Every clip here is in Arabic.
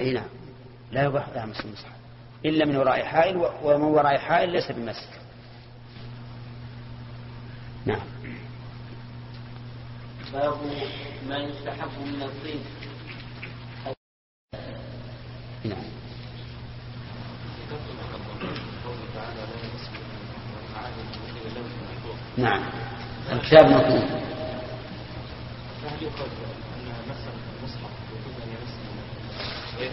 أي نعم، لا يباح لمس المصحف إلا من وراء حائل، ومن وراء حائل ليس بمس. نعم. باب ما يستحب من الطين. نعم. نعم الكتاب مطلوب. فهل يقال أن مس المصحف يجوز أن يمس غير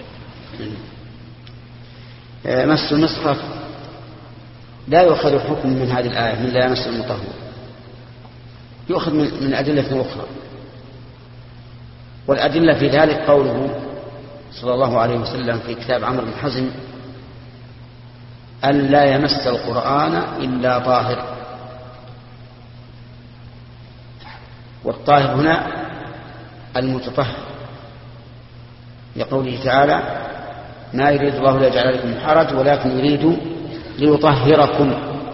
متوضئ؟ مس المصحف لا يؤخذ حكم من هذه الآية من لا يمس المطهر، يؤخذ من أدلة أخرى، والأدلة في ذلك قوله صلى الله عليه وسلم في كتاب عمرو بن حزم أن لا يمس القرآن إلا طاهر. والطاهر هنا المتطهر، لقوله تعالى ما يريد الله ليجعل لكم من حرج ولكن يريد ليطهركم.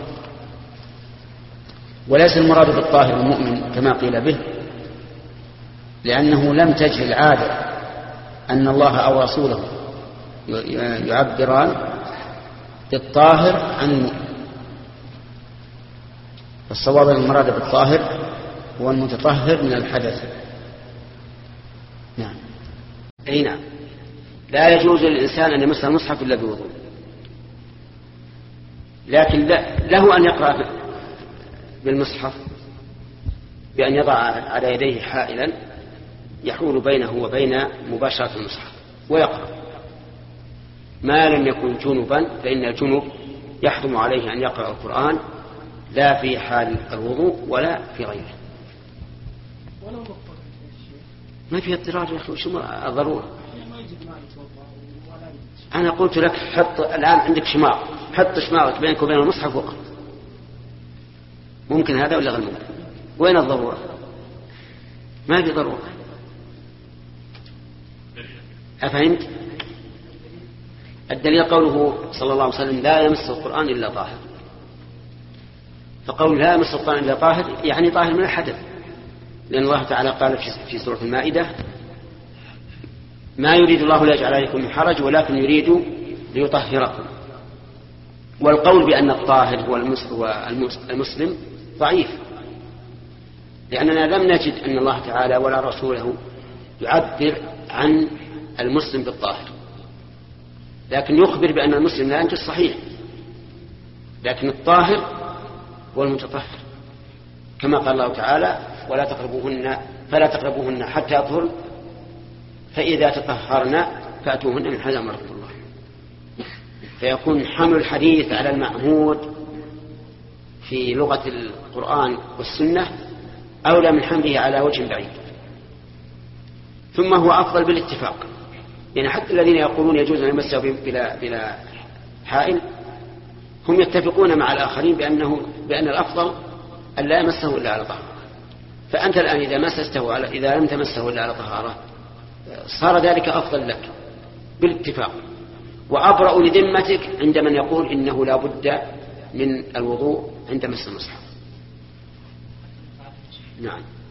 وليس المراد بالطاهر المؤمن كما قيل به، لأنه لم تجري العادة أن الله أو رسوله يعبران بالطاهر عن المؤمن. فالصواب المراد بالطاهر هو المتطهر من الحدث. نعم. أي نعم، لا يجوز للإنسان أن يمس المصحف إلا بوضوء، لكن له أن يقرأ بالمصحف بأن يضع على يديه حائلا يحول بينه وبين مباشرة المصحف ويقرأ، ما لم يكن جنبا، فإن الجنب يحرم عليه أن يقرأ القرآن لا في حال الوضوء ولا في غيره. ما في اضطرار يا أخي، شو الضرورة؟ أنا قلت لك حط الآن عندك شماغ، حط شماغك بينك وبين المصحف وقت، ممكن هذا ولا غير ممكن؟ وين الضرورة؟ ما في ضرورة. أفهمت؟ الدليل قوله صلى الله عليه وسلم لا يمس القرآن إلا طاهر، فقول لا يمس القرآن إلا طاهر يعني طاهر من الحدث، لأن الله تعالى قال في سورة المائدة ما يريد الله ليجعل عليكم من حرج ولكن يريد ليطهركم. والقول بأن الطاهر هو المسلم ضعيف، لأننا لم نجد أن الله تعالى ولا رسوله يعبر عن المسلم بالطاهر، لكن يخبر بأن المسلم لا ينجس صحيح، لكن الطاهر هو المتطهر، كما قال الله تعالى فلا تقربوهن حتى يطهرن فإذا تطهرن فأتوهن من حيث أمركم الله. فيكون حمل الحديث على المعهود في لغة القرآن والسنة أولى من حمله على وجه بعيد. ثم هو أفضل بالاتفاق، يعني حتى الذين يقولون يجوز أن يمسه بلا حائل هم يتفقون مع الآخرين بأن الأفضل أن لا يمسه إلا على طهارة. فأنت الآن إذا لم تمسه إلا على طهارة صار ذلك أفضل لك بالاتفاق، وأبرأ لذمتك عند من يقول إنه لا بد من الوضوء عند مس المصحف. نعم.